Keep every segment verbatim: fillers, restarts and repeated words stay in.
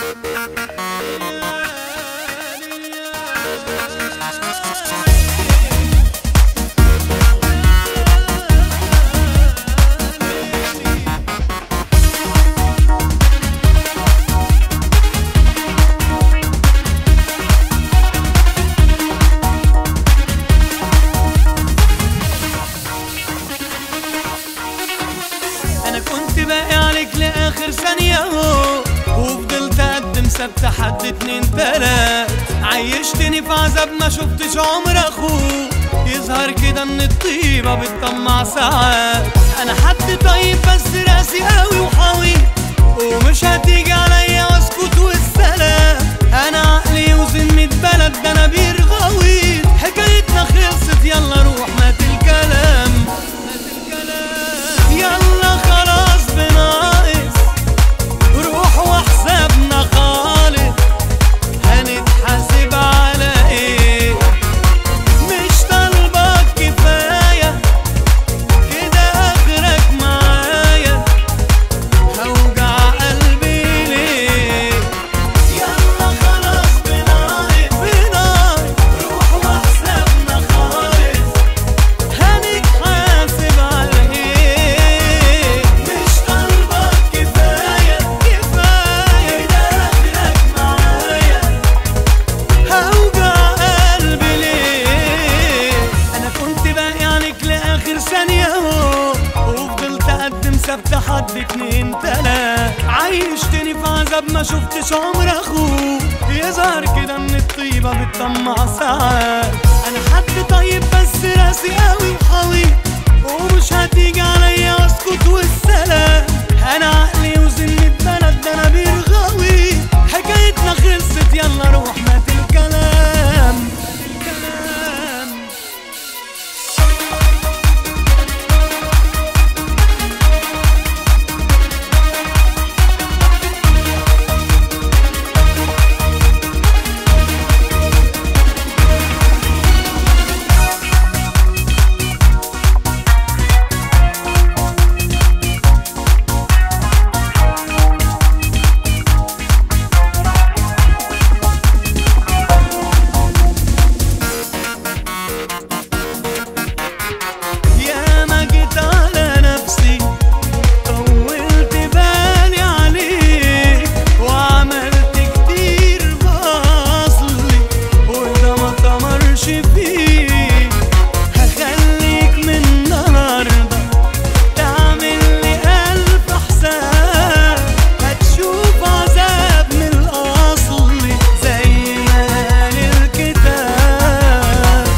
كنت باقي عليك لآخر ثانية وفضلت أقدم ثابتة حد اتنين تلات. عيشتني في عذاب ما شفتش عمر أخوه، يظهر كده إن الطيبة بتطمع ساعات. أنا حد طيب بس راسي قوي وحاوي، ومش هتيجي عليا واسكت والسلام. أنا عقلي يوزن ميت بلد، ده أنا بير غويط. حكايتنا خلصت يلا روح مات الكلام، مات الكلام. يلا خلاص بناقص روح وحسابنا خالص، هنتحاسب على ايه؟ مش طالبك كفاية كده اخرك معايا، هوجع قلبي ليه؟ يلا خلاص بناقص بناقص روح وحسابنا خالص، هنتحاسب على ايه؟ مش طالبك كفاية كفاية كده اخرك معايا، هوجع قلبي ليه؟ انا كنت باقي عليك لاخر ثانية اهو، وفضلت اقدم ثابتة حد اتنين تلات. عيشتني في عذاب ما شفتش عمر اخوه، يظهر كده ان الطيبة بتطمع ساعات. انا حد طيب بس راسي قوي وحاوي، ومش هتيجي عليا واسكت والسلام. انا عقلي يوزن ميت بلد، ده انا بير غوي. حكايتنا خلصت يلا روح مات الكلام، مات الكلام. يا ما جيت على نفسي طولت بالي عليك، وعملت كتير بأصلي وده ما طمرش فيك. هخليك من النهارده تعمل لي ألف حساب، هتشوف عذاب من الأصلي زي ما قال الكتاب.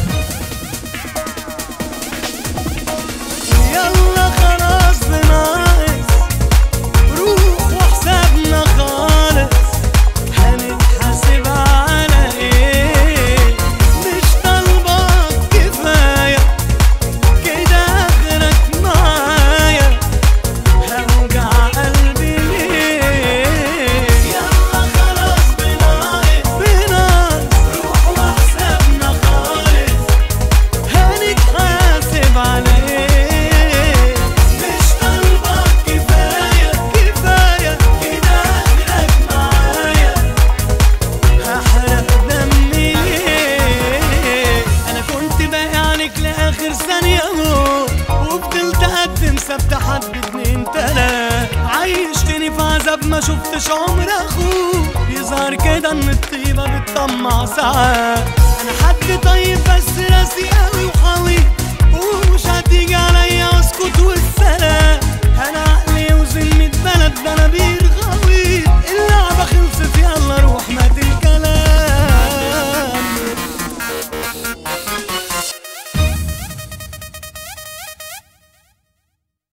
يلا خلاص بناقص روح وحسابنا خالص، هنتحاسب على ايه؟ مش طالبك كفاية كده اخرك معايا، هوجع قلبي ليه؟ يلا خلاص بناقص بناقص روح وحسابنا خالص، هنتحاسب على ايه؟ مش طالبك كفاية كفاية كده اخرك معايا، هحرق دمي ليه؟ انا كنت باقي عليك لاخر ثانية اهو، وفضلت اقدم ثابتة حد اتنين تلات. عيشتني في عذاب ما شفتش عمر اخوه، يظهر كده ان الطيبة بتطمع ساعات. انا حد